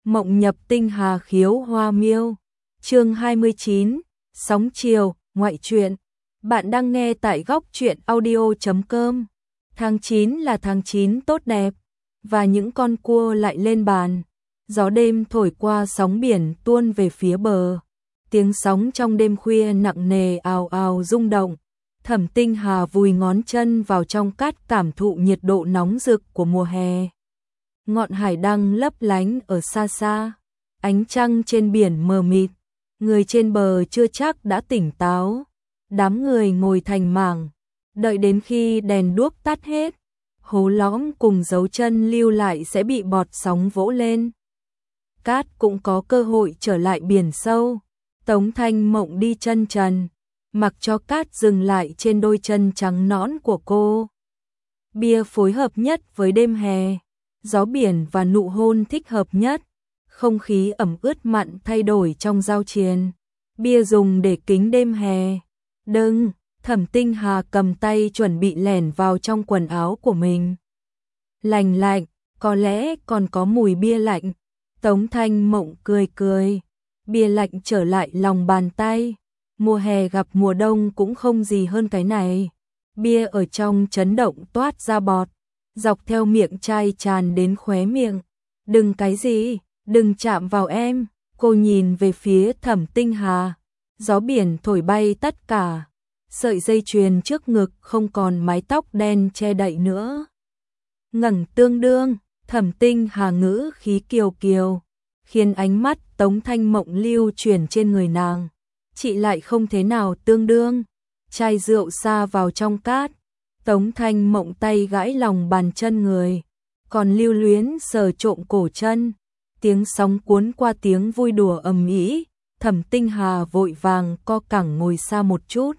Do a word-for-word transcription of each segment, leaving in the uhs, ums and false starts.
Mộng nhập tinh hà khiếu hoa miêu. Chương hai mươi chín, Sóng chiều, ngoại truyện. Bạn đang nghe tại góc truyện audio chấm com. Tháng chín là tháng chín tốt đẹp, và những con cua lại lên bàn. Gió đêm thổi qua sóng biển tuôn về phía bờ. Tiếng sóng trong đêm khuya nặng nề ào ào rung động. Thẩm Tinh Hà vùi ngón chân vào trong cát cảm thụ nhiệt độ nóng rực của mùa hè. Ngọn hải đăng lấp lánh ở xa xa, ánh trăng trên biển mờ mịt, người trên bờ chưa chắc đã tỉnh táo. Đám người ngồi thành mảng, đợi đến khi đèn đuốc tắt hết, hố lõm cùng dấu chân lưu lại sẽ bị bọt sóng vỗ lên. Cát cũng có cơ hội trở lại biển sâu. Tống Thanh Mộng đi chân trần, mặc cho cát dừng lại trên đôi chân trắng nõn của cô. Bia phối hợp nhất với đêm hè, gió biển và nụ hôn thích hợp nhất. Không khí ẩm ướt mặn thay đổi trong giao triền. Bia dùng để kính đêm hè. Đừng, Thẩm Tinh Hà cầm tay chuẩn bị lẻn vào trong quần áo của mình. Lành lạnh, có lẽ còn có mùi bia lạnh. Tống Thanh Mộng cười cười. Bia lạnh trở lại lòng bàn tay. Mùa hè gặp mùa đông cũng không gì hơn cái này. Bia ở trong chấn động toát ra bọt, dọc theo miệng chai tràn đến khóe miệng. Đừng cái gì, đừng chạm vào em. Cô nhìn về phía Thẩm Tinh Hà. Gió biển thổi bay tất cả. Sợi dây chuyền trước ngực không còn mái tóc đen che đậy nữa. Ngẩng tương đương, Thẩm Tinh Hà ngữ khí kiều kiều, khiến ánh mắt Tống Thanh Mộng lưu chuyển trên người nàng. Chị lại không thế nào tương đương. Chai rượu sa vào trong cát. Tống Thanh Mộng tay gãi lòng bàn chân người, còn lưu luyến sờ trộm cổ chân. Tiếng sóng cuốn qua tiếng vui đùa ầm ĩ. Thẩm Tinh Hà vội vàng co cẳng ngồi xa một chút.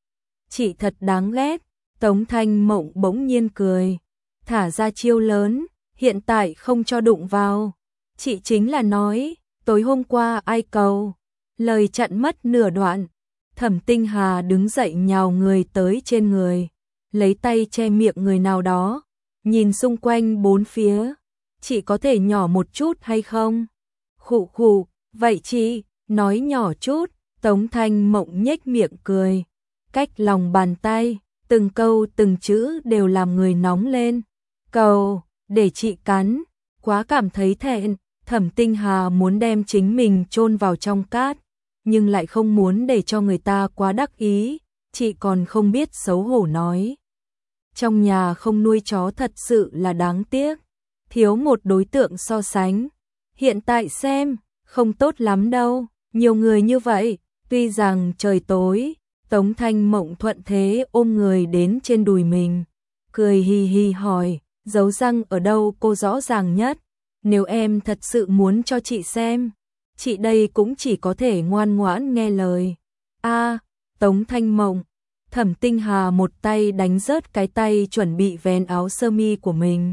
Chị thật đáng ghét. Tống Thanh Mộng bỗng nhiên cười, thả ra chiêu lớn, hiện tại không cho đụng vào. Chị chính là nói, tối hôm qua ai cầu. Lời chặn mất nửa đoạn. Thẩm Tinh Hà đứng dậy nhào người tới trên người, lấy tay che miệng người nào đó, nhìn xung quanh bốn phía. Chị có thể nhỏ một chút hay không? Khụ khụ, vậy chị, nói nhỏ chút. Tống Thanh Mộng nhếch miệng cười, cách lòng bàn tay, từng câu từng chữ đều làm người nóng lên. Cầu, để chị cắn, quá cảm thấy thẹn. Thẩm Tinh Hà muốn đem chính mình chôn vào trong cát, nhưng lại không muốn để cho người ta quá đắc ý. Chị còn không biết xấu hổ nói. Trong nhà không nuôi chó thật sự là đáng tiếc. Thiếu một đối tượng so sánh. Hiện tại xem, không tốt lắm đâu. Nhiều người như vậy, tuy rằng trời tối. Tống Thanh Mộng thuận thế ôm người đến trên đùi mình, cười hì hì hỏi, dấu răng ở đâu cô rõ ràng nhất. Nếu em thật sự muốn cho chị xem, chị đây cũng chỉ có thể ngoan ngoãn nghe lời. A, Tống Thanh Mộng. Thẩm Tinh Hà một tay đánh rớt cái tay chuẩn bị vén áo sơ mi của mình.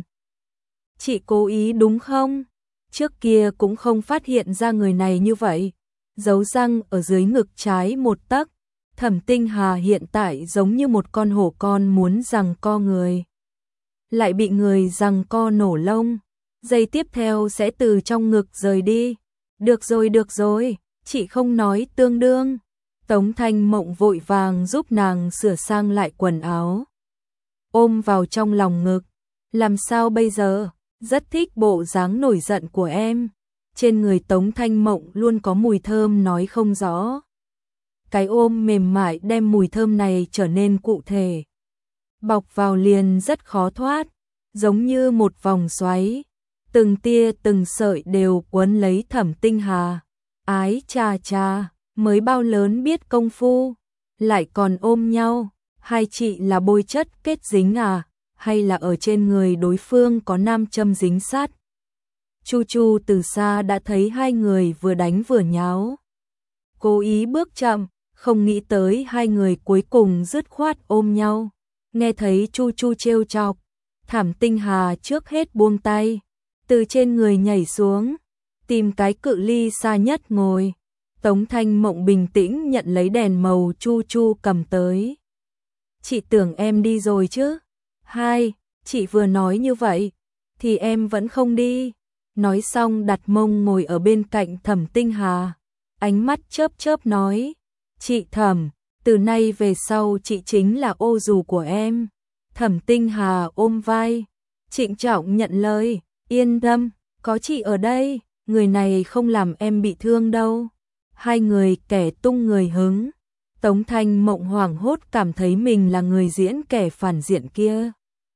Chị cố ý đúng không? Trước kia cũng không phát hiện ra người này như vậy. Dấu răng ở dưới ngực trái một tấc. Thẩm Tinh Hà hiện tại giống như một con hổ con muốn giằng co người, lại bị người giằng co nổ lông. Giây tiếp theo sẽ từ trong ngực rời đi. Được rồi được rồi, chị không nói tương đương. Tống Thanh Mộng vội vàng giúp nàng sửa sang lại quần áo, ôm vào trong lòng ngực. Làm sao bây giờ? Rất thích bộ dáng nổi giận của em. Trên người Tống Thanh Mộng luôn có mùi thơm nói không rõ. Cái ôm mềm mại đem mùi thơm này trở nên cụ thể. Bọc vào liền rất khó thoát, giống như một vòng xoáy. Từng tia từng sợi đều quấn lấy Thẩm Tinh Hà. Ái cha cha, mới bao lớn biết công phu, lại còn ôm nhau. Hai chị là bôi chất kết dính à, hay là ở trên người đối phương có nam châm dính sát? Chu Chu từ xa đã thấy hai người vừa đánh vừa nháo, cố ý bước chậm, không nghĩ tới hai người cuối cùng dứt khoát ôm nhau. Nghe thấy Chu Chu trêu chọc, Thẩm Tinh Hà trước hết buông tay, từ trên người nhảy xuống, tìm cái cự ly xa nhất ngồi. Tống Thanh Mộng bình tĩnh nhận lấy đèn màu Chu Chu cầm tới. Chị tưởng em đi rồi chứ? Hai, chị vừa nói như vậy, thì em vẫn không đi. Nói xong đặt mông ngồi ở bên cạnh Thẩm Tinh Hà, ánh mắt chớp chớp nói, chị Thẩm, từ nay về sau chị chính là ô dù của em. Thẩm Tinh Hà ôm vai, trịnh trọng nhận lời, yên tâm, có chị ở đây, người này không làm em bị thương đâu. Hai người kẻ tung người hứng. Tống Thanh Mộng hoảng hốt cảm thấy mình là người diễn kẻ phản diện kia.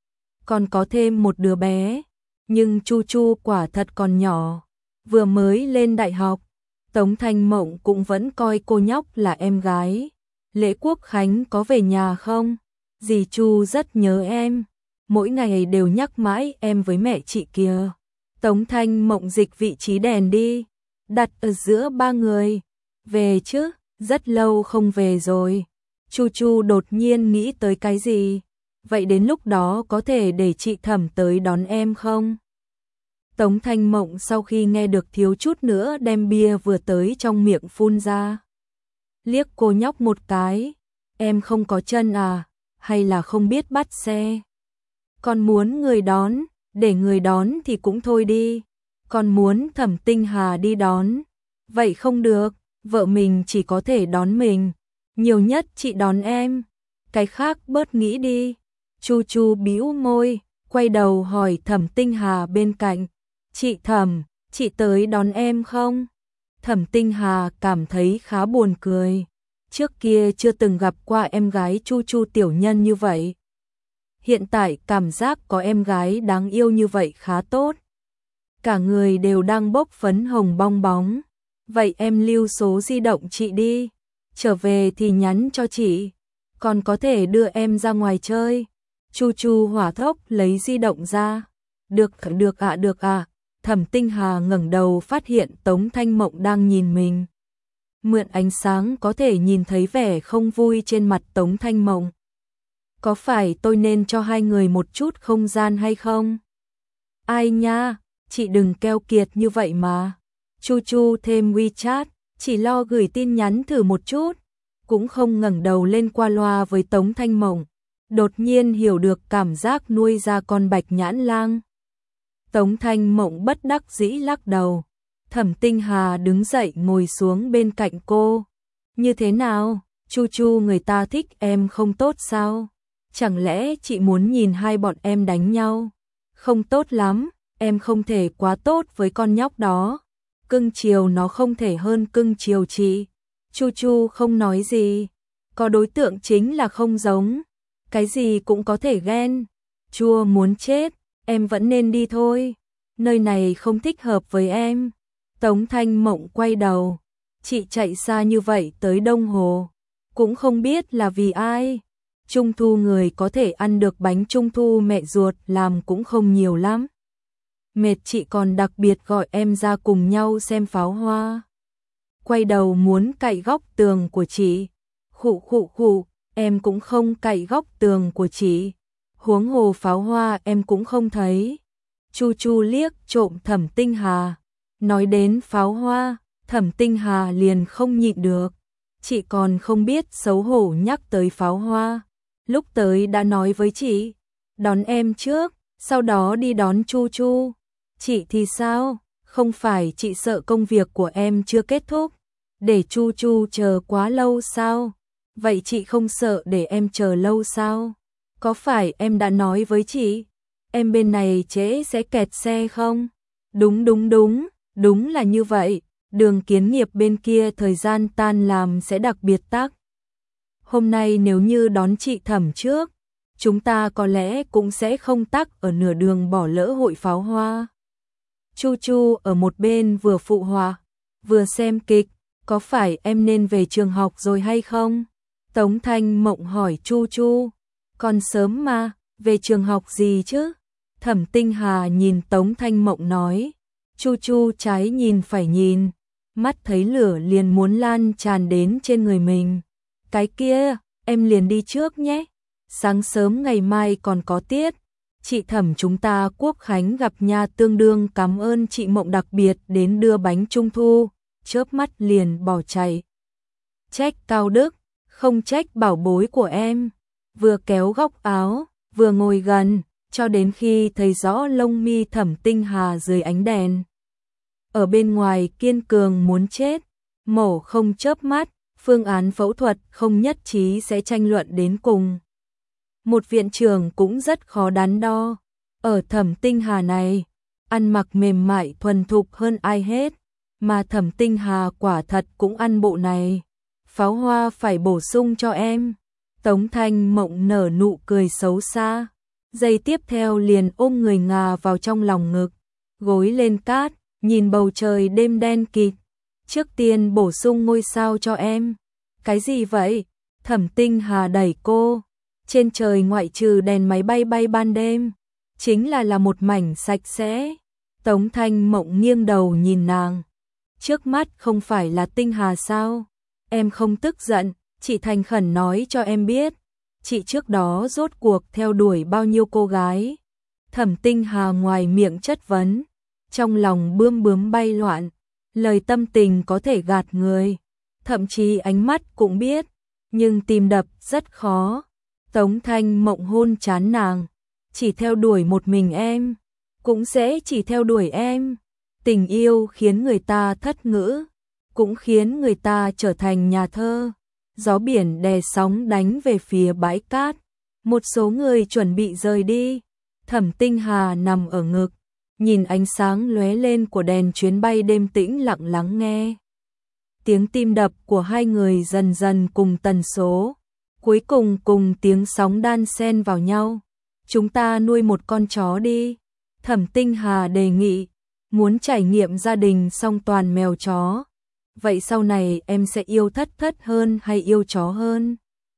Còn có thêm một đứa bé, nhưng Chu Chu quả thật còn nhỏ, vừa mới lên đại học. Tống Thanh Mộng cũng vẫn coi cô nhóc là em gái. Lễ Quốc Khánh có về nhà không? Dì Chu rất nhớ em, mỗi ngày đều nhắc mãi em với mẹ chị kia. Tống Thanh Mộng dịch vị trí đèn đi, đặt ở giữa ba người. Về chứ, rất lâu không về rồi. Chu Chu đột nhiên nghĩ tới cái gì? Vậy đến lúc đó có thể để chị Thẩm tới đón em không? Tống Thanh Mộng sau khi nghe được thiếu chút nữa đem bia vừa tới trong miệng phun ra. Liếc cô nhóc một cái, em không có chân à, hay là không biết bắt xe? Còn muốn người đón, để người đón thì cũng thôi đi. Còn muốn Thẩm Tinh Hà đi đón, vậy không được, vợ mình chỉ có thể đón mình, nhiều nhất chị đón em, cái khác bớt nghĩ đi. Chu Chu bĩu môi, quay đầu hỏi Thẩm Tinh Hà bên cạnh, chị Thẩm, chị tới đón em không? Thẩm Tinh Hà cảm thấy khá buồn cười, trước kia chưa từng gặp qua em gái Chu Chu tiểu nhân như vậy. Hiện tại cảm giác có em gái đáng yêu như vậy khá tốt. Cả người đều đang bốc phấn hồng bong bóng. Vậy em lưu số di động chị đi, trở về thì nhắn cho chị, còn có thể đưa em ra ngoài chơi. Chu Chu hỏa tốc lấy di động ra. Được, được ạ, à, được ạ. À. Thẩm Tinh Hà ngẩng đầu phát hiện Tống Thanh Mộng đang nhìn mình. Mượn ánh sáng có thể nhìn thấy vẻ không vui trên mặt Tống Thanh Mộng. Có phải tôi nên cho hai người một chút không gian hay không? Ai nha, chị đừng keo kiệt như vậy mà. Chu Chu thêm WeChat, chỉ lo gửi tin nhắn thử một chút, cũng không ngẩng đầu lên qua loa với Tống Thanh Mộng. Đột nhiên hiểu được cảm giác nuôi ra con bạch nhãn lang. Tống Thanh Mộng bất đắc dĩ lắc đầu. Thẩm Tinh Hà đứng dậy ngồi xuống bên cạnh cô. Như thế nào, Chu Chu người ta thích em không tốt sao? Chẳng lẽ chị muốn nhìn hai bọn em đánh nhau? Không tốt lắm, em không thể quá tốt với con nhóc đó. Cưng chiều nó không thể hơn cưng chiều chị. Chu Chu không nói gì. Có đối tượng chính là không giống. Cái gì cũng có thể ghen. Chua muốn chết, em vẫn nên đi thôi. Nơi này không thích hợp với em. Tống Thanh Mộng quay đầu. Chị chạy xa như vậy tới Đông Hồ. Cũng không biết là vì ai. Trung thu người có thể ăn được bánh trung thu mẹ ruột làm cũng không nhiều lắm. Mệt chị còn đặc biệt gọi em ra cùng nhau xem pháo hoa. Quay đầu muốn cạy góc tường của chị. Khụ khụ khụ, em cũng không cạy góc tường của chị. Huống hồ pháo hoa em cũng không thấy. Chu Chu liếc trộm Thẩm Tinh Hà. Nói đến pháo hoa, Thẩm Tinh Hà liền không nhịn được. Chị còn không biết xấu hổ nhắc tới pháo hoa. Lúc tới đã nói với chị, đón em trước, sau đó đi đón Chu Chu. Chị thì sao? Không phải chị sợ công việc của em chưa kết thúc, để Chu Chu chờ quá lâu sao? Vậy chị không sợ để em chờ lâu sao? Có phải em đã nói với chị, em bên này trễ sẽ kẹt xe không? Đúng đúng đúng, đúng là như vậy, Đường Kiến Nghiệp bên kia thời gian tan làm sẽ đặc biệt tắc. Hôm nay nếu như đón chị Thẩm trước, chúng ta có lẽ cũng sẽ không tắc ở nửa đường bỏ lỡ hội pháo hoa. Chu Chu ở một bên vừa phụ họa, vừa xem kịch, có phải em nên về trường học rồi hay không? Tống Thanh Mộng hỏi Chu Chu, còn sớm mà, về trường học gì chứ? Thẩm Tinh Hà nhìn Tống Thanh Mộng nói. Chu Chu trái nhìn phải nhìn, mắt thấy lửa liền muốn lan tràn đến trên người mình. Cái kia, em liền đi trước nhé. Sáng sớm ngày mai còn có tiết. Chị Thẩm chúng ta Quốc Khánh gặp nha, tương đương cảm ơn chị Mộng đặc biệt đến đưa bánh trung thu, chớp mắt liền bỏ chạy. Trách Cao Đức, không trách bảo bối của em. Vừa kéo góc áo, vừa ngồi gần, cho đến khi thấy rõ lông mi Thẩm Tinh Hà dưới ánh đèn. ở bên ngoài kiên cường muốn chết, mổ không chớp mắt, phương án phẫu thuật không nhất trí sẽ tranh luận đến cùng. Một viện trưởng cũng rất khó đắn đo, ở Thẩm Tinh Hà này, ăn mặc mềm mại thuần thục hơn ai hết, mà Thẩm Tinh Hà quả thật cũng ăn bộ này. Pháo hoa phải bổ sung cho em. Tống Thanh Mộng nở nụ cười xấu xa, giây tiếp theo liền ôm người ngà vào trong lòng ngực, gối lên cát, nhìn bầu trời đêm đen kịt. Trước tiên bổ sung ngôi sao cho em. Cái gì vậy? Thẩm Tinh Hà đẩy cô. Trên trời ngoại trừ đèn máy bay bay ban đêm, chính là là một mảnh sạch sẽ. Tống Thanh Mộng nghiêng đầu nhìn nàng. Trước mắt không phải là Tinh Hà sao? Em không tức giận, chị thành khẩn nói cho em biết. Chị trước đó rốt cuộc theo đuổi bao nhiêu cô gái? Thẩm Tinh Hà ngoài miệng chất vấn, trong lòng bươm bướm bay loạn. Lời tâm tình có thể gạt người, thậm chí ánh mắt cũng biết, nhưng tim đập rất khó. Tống Thanh Mộng hôn chán nàng. Chỉ theo đuổi một mình em, cũng sẽ chỉ theo đuổi em. Tình yêu khiến người ta thất ngữ, cũng khiến người ta trở thành nhà thơ. Gió biển đè sóng đánh về phía bãi cát. Một số người chuẩn bị rời đi. Thẩm Tinh Hà nằm ở ngực, nhìn ánh sáng lóe lên của đèn chuyến bay đêm tĩnh lặng lắng nghe. Tiếng tim đập của hai người dần dần cùng tần số, cuối cùng cùng tiếng sóng đan xen vào nhau. Chúng ta nuôi một con chó đi. Thẩm Tinh Hà đề nghị, muốn trải nghiệm gia đình song toàn mèo chó. Vậy sau này em sẽ yêu Thất Thất hơn hay yêu chó hơn?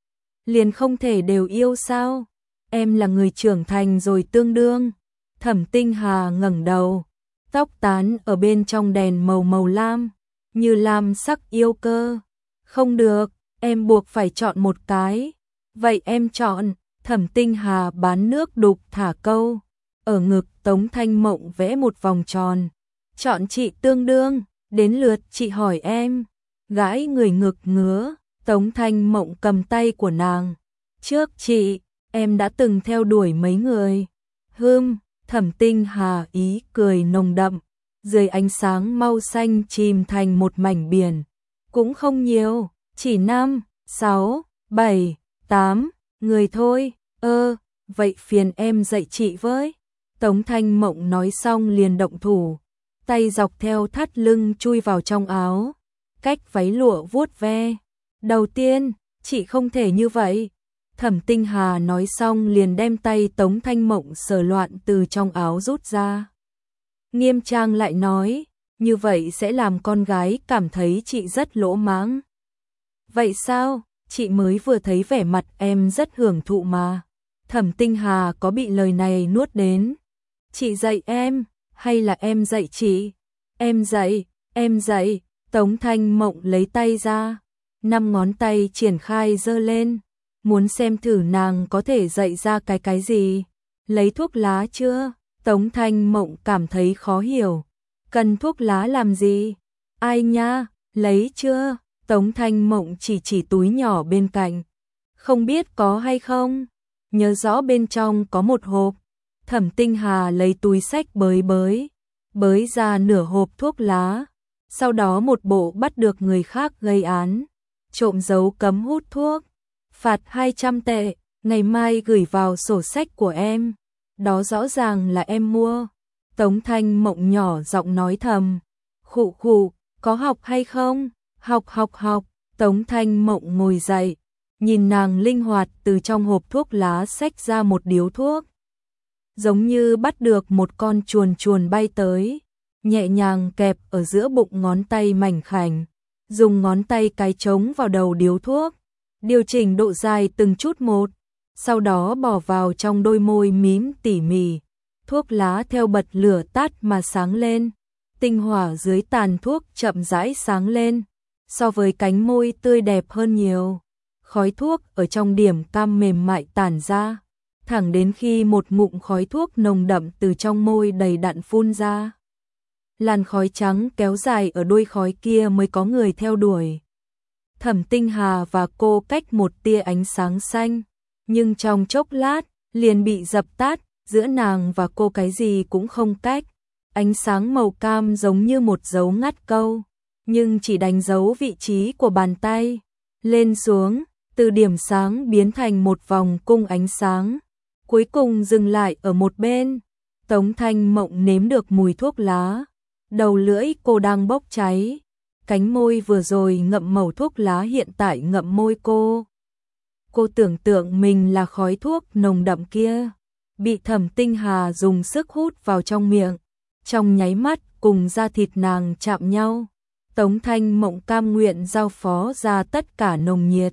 Liền không thể đều yêu sao? Em là người trưởng thành rồi tương đương. Thẩm Tinh Hà ngẩng đầu, tóc tán ở bên trong đèn màu màu lam, như lam sắc yêu cơ. Không được, em buộc phải chọn một cái. Vậy em chọn. Thẩm Tinh Hà bán nước đục thả câu, ở ngực Tống Thanh Mộng vẽ một vòng tròn. Chọn chị tương đương, đến lượt chị hỏi em. Gãi người ngực ngứa, Tống Thanh Mộng cầm tay của nàng. Trước chị, em đã từng theo đuổi mấy người. Hừm. Thẩm Tinh Hà ý cười nồng đậm, dưới ánh sáng màu xanh chìm thành một mảnh biển. Cũng không nhiều, chỉ năm, sáu, bảy, tám người thôi. Ơ, vậy phiền em dạy chị với. Tống Thanh Mộng nói xong liền động thủ, tay dọc theo thắt lưng chui vào trong áo, cách váy lụa vuốt ve. Đầu tiên, chị không thể như vậy. Thẩm Tinh Hà nói xong liền đem tay Tống Thanh Mộng sờ loạn từ trong áo rút ra. Nghiêm trang lại nói, như vậy sẽ làm con gái cảm thấy chị rất lỗ mãng. Vậy sao, chị mới vừa thấy vẻ mặt em rất hưởng thụ mà. Thẩm Tinh Hà có bị lời này nuốt đến. Chị dạy em, hay là em dạy chị? Em dạy, em dạy. Tống Thanh Mộng lấy tay ra, năm ngón tay triển khai giơ lên. Muốn xem thử nàng có thể dạy ra cái cái gì. Lấy thuốc lá chưa? Tống Thanh Mộng cảm thấy khó hiểu. Cần thuốc lá làm gì? Ai nha, lấy chưa? Tống Thanh Mộng chỉ chỉ túi nhỏ bên cạnh. Không biết có hay không? Nhớ rõ bên trong có một hộp. Thẩm Tinh Hà lấy túi xách bới bới, bới ra nửa hộp thuốc lá. Sau đó một bộ bắt được người khác gây án, trộm giấu cấm hút thuốc. Phạt hai trăm tệ, ngày mai gửi vào sổ sách của em. Đó rõ ràng là em mua. Tống Thanh Mộng nhỏ giọng nói thầm. Khụ khụ, có học hay không? Học học học. Tống Thanh Mộng ngồi dậy, nhìn nàng linh hoạt từ trong hộp thuốc lá xách ra một điếu thuốc. Giống như bắt được một con chuồn chuồn bay tới, nhẹ nhàng kẹp ở giữa bụng ngón tay mảnh khảnh, dùng ngón tay cái trống vào đầu điếu thuốc, điều chỉnh độ dài từng chút một, sau đó bỏ vào trong đôi môi mím tỉ mỉ. Thuốc lá theo bật lửa tắt mà sáng lên, tinh hỏa dưới tàn thuốc chậm rãi sáng lên, so với cánh môi tươi đẹp hơn nhiều. Khói thuốc ở trong điểm cam mềm mại tản ra, thẳng đến khi một ngụm khói thuốc nồng đậm từ trong môi đầy đặn phun ra. Làn khói trắng kéo dài ở đuôi khói kia mới có người theo đuổi. Thẩm Tinh Hà và cô cách một tia ánh sáng xanh, nhưng trong chốc lát liền bị dập tắt, giữa nàng và cô cái gì cũng không cách. Ánh sáng màu cam giống như một dấu ngắt câu, nhưng chỉ đánh dấu vị trí của bàn tay. Lên xuống, từ điểm sáng biến thành một vòng cung ánh sáng, cuối cùng dừng lại ở một bên. Tống Thanh Mộng nếm được mùi thuốc lá, đầu lưỡi cô đang bốc cháy. Cánh môi vừa rồi ngậm mẩu thuốc lá hiện tại ngậm môi cô. Cô tưởng tượng mình là khói thuốc nồng đậm kia, bị Thẩm Tinh Hà dùng sức hút vào trong miệng. Trong nháy mắt cùng da thịt nàng chạm nhau, Tống Thanh Mộng cam nguyện giao phó ra tất cả nồng nhiệt,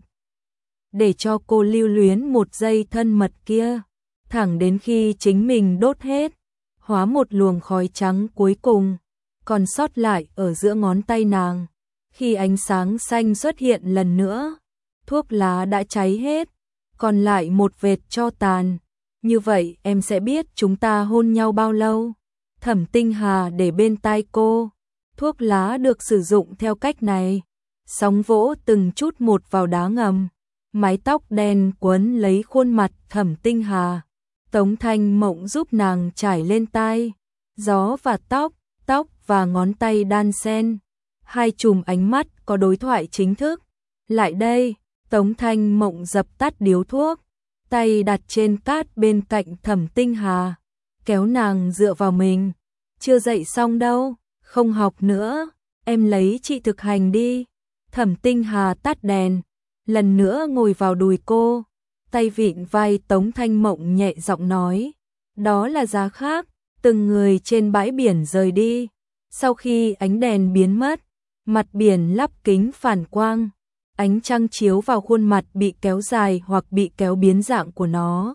để cho cô lưu luyến một giây thân mật kia, thẳng đến khi chính mình đốt hết, hóa một luồng khói trắng cuối cùng, còn sót lại ở giữa ngón tay nàng. Khi ánh sáng xanh xuất hiện lần nữa, thuốc lá đã cháy hết, còn lại một vệt tro tàn. Như vậy em sẽ biết chúng ta hôn nhau bao lâu. Thẩm Tinh Hà để bên tai cô, thuốc lá được sử dụng theo cách này, sóng vỗ từng chút một vào đá ngầm, mái tóc đen quấn lấy khuôn mặt Thẩm Tinh Hà. Tống Thanh Mộng giúp nàng trải lên tai, gió và tóc, tóc và ngón tay đan xen, hai chùm ánh mắt có đối thoại chính thức. Lại đây, Tống Thanh Mộng dập tắt điếu thuốc, tay đặt trên cát bên cạnh Thẩm Tinh Hà, kéo nàng dựa vào mình. Chưa dậy xong đâu, không học nữa, em lấy chị thực hành đi. Thẩm Tinh Hà tắt đèn, lần nữa ngồi vào đùi cô, tay vịn vai Tống Thanh Mộng nhẹ giọng nói, đó là giá khác. Từng người trên bãi biển rời đi, sau khi ánh đèn biến mất, mặt biển lắp kính phản quang, ánh trăng chiếu vào khuôn mặt bị kéo dài hoặc bị kéo biến dạng của nó.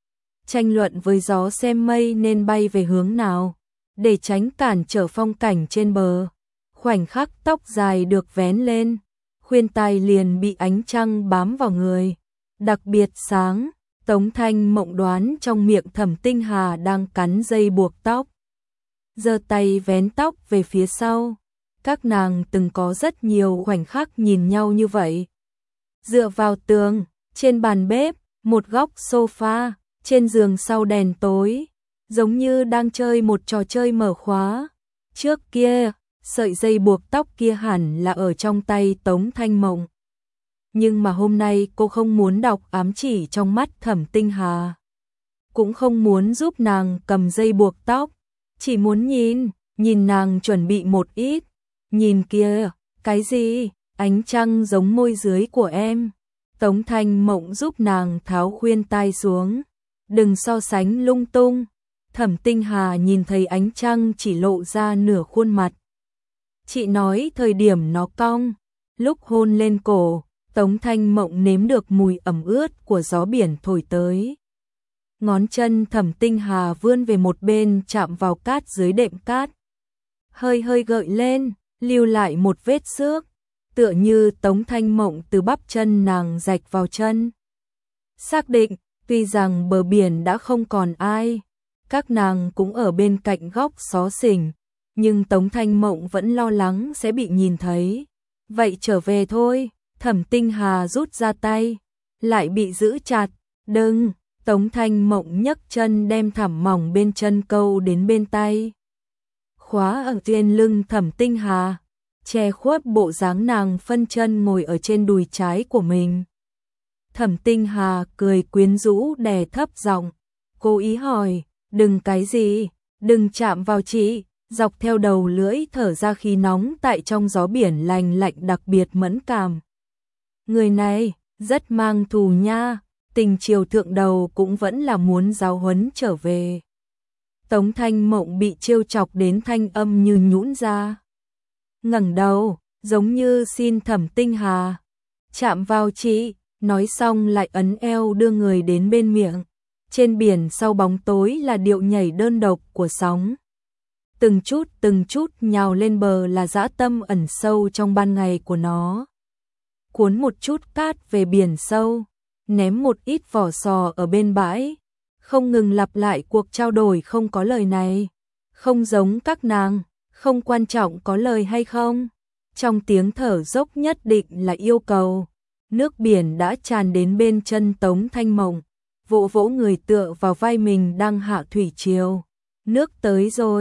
Tranh luận với gió xem mây nên bay về hướng nào, để tránh cản trở phong cảnh trên bờ. Khoảnh khắc tóc dài được vén lên, khuyên tai liền bị ánh trăng bám vào người, đặc biệt sáng. Tống Thanh Mộng đoán trong miệng Thẩm Tinh Hà đang cắn dây buộc tóc, giơ tay vén tóc về phía sau. Các nàng từng có rất nhiều khoảnh khắc nhìn nhau như vậy. Dựa vào tường, trên bàn bếp, một góc sofa, trên giường sau đèn tối, giống như đang chơi một trò chơi mở khóa. Trước kia, sợi dây buộc tóc kia hẳn là ở trong tay Tống Thanh Mộng. Nhưng mà hôm nay cô không muốn đọc ám chỉ trong mắt Thẩm Tinh Hà, cũng không muốn giúp nàng cầm dây buộc tóc, chỉ muốn nhìn, nhìn nàng chuẩn bị một ít. Nhìn kia, cái gì? Ánh trăng giống môi dưới của em. Tống Thanh Mộng giúp nàng tháo khuyên tai xuống, đừng so sánh lung tung. Thẩm Tinh Hà nhìn thấy ánh trăng chỉ lộ ra nửa khuôn mặt. Chị nói thời điểm nó cong, lúc hôn lên cổ, Tống Thanh Mộng nếm được mùi ẩm ướt của gió biển thổi tới. Ngón chân Thẩm Tinh Hà vươn về một bên chạm vào cát dưới đệm cát, hơi hơi gợi lên, lưu lại một vết xước, tựa như Tống Thanh Mộng từ bắp chân nàng rạch vào chân. Xác định, tuy rằng bờ biển đã không còn ai, các nàng cũng ở bên cạnh góc xó xỉnh, nhưng Tống Thanh Mộng vẫn lo lắng sẽ bị nhìn thấy. Vậy trở về thôi. Thẩm Tinh Hà rút ra tay, lại bị giữ chặt. Đừng. Tống Thanh Mộng nhấc chân đem thảm mỏng bên chân câu đến bên tay, khóa ở trên lưng Thẩm Tinh Hà, che khuất bộ dáng nàng phân chân ngồi ở trên đùi trái của mình. Thẩm Tinh Hà cười quyến rũ đè thấp giọng, cố ý hỏi, đừng cái gì, đừng chạm vào chị. Dọc theo đầu lưỡi thở ra khí nóng tại trong gió biển lành lạnh đặc biệt mẫn cảm. Người này rất mang thù nha. Tình chiều thượng đầu cũng vẫn là muốn giáo huấn trở về. Tống Thanh Mộng bị trêu chọc đến thanh âm như nhũn ra, ngẩng đầu giống như xin Thẩm Tinh Hà chạm vào chị, nói xong lại ấn eo đưa người đến bên miệng. Trên biển sau bóng tối là điệu nhảy đơn độc của sóng, từng chút từng chút nhào lên bờ là dã tâm ẩn sâu trong ban ngày của nó. Cuốn một chút cát về biển sâu, ném một ít vỏ sò ở bên bãi, không ngừng lặp lại cuộc trao đổi không có lời này. Không giống các nàng, không quan trọng có lời hay không. Trong tiếng thở dốc nhất định là yêu cầu. Nước biển đã tràn đến bên chân Tống Thanh Mộng, vỗ vỗ người tựa vào vai mình đang hạ thủy triều. Nước tới rồi,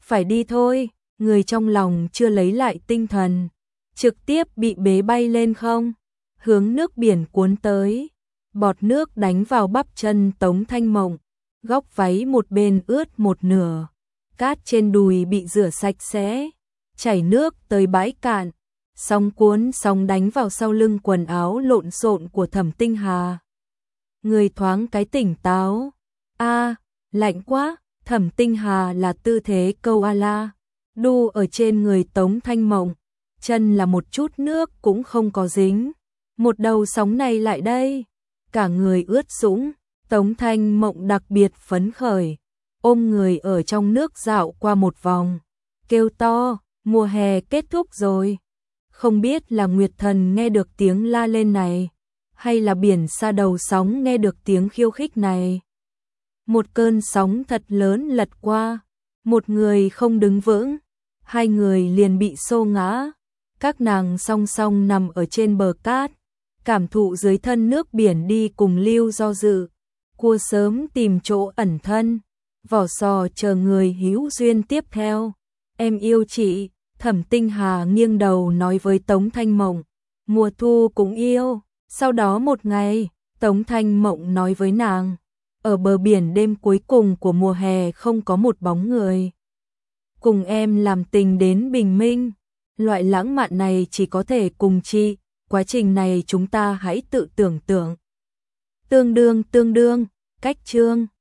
phải đi thôi, người trong lòng chưa lấy lại tinh thần, trực tiếp bị bế bay lên không, hướng nước biển cuốn tới, bọt nước đánh vào bắp chân Tống Thanh Mộng, góc váy một bên ướt một nửa, cát trên đùi bị rửa sạch sẽ, chảy nước tới bãi cạn, sóng cuốn sóng đánh vào sau lưng quần áo lộn xộn của Thẩm Tinh Hà. Người thoáng cái tỉnh táo, a lạnh quá, Thẩm Tinh Hà là tư thế câu ala, đu ở trên người Tống Thanh Mộng, chân là một chút nước cũng không có dính, một đầu sóng này lại đây, cả người ướt sũng, Tống Thanh Mộng đặc biệt phấn khởi, ôm người ở trong nước dạo qua một vòng, kêu to, mùa hè kết thúc rồi. Không biết là Nguyệt Thần nghe được tiếng la lên này, hay là biển xa đầu sóng nghe được tiếng khiêu khích này. Một cơn sóng thật lớn lật qua, một người không đứng vững, hai người liền bị xô ngã, các nàng song song nằm ở trên bờ cát, cảm thụ dưới thân nước biển đi cùng lưu do dự, cua sớm tìm chỗ ẩn thân, vỏ sò chờ người hữu duyên tiếp theo. Em yêu chị, Thẩm Tinh Hà nghiêng đầu nói với Tống Thanh Mộng, mùa thu cũng yêu. Sau đó một ngày, Tống Thanh Mộng nói với nàng, ở bờ biển đêm cuối cùng của mùa hè không có một bóng người. Cùng em làm tình đến bình minh, loại lãng mạn này chỉ có thể cùng chị, quá trình này chúng ta hãy tự tưởng tượng. Tương đương tương đương, cách chương.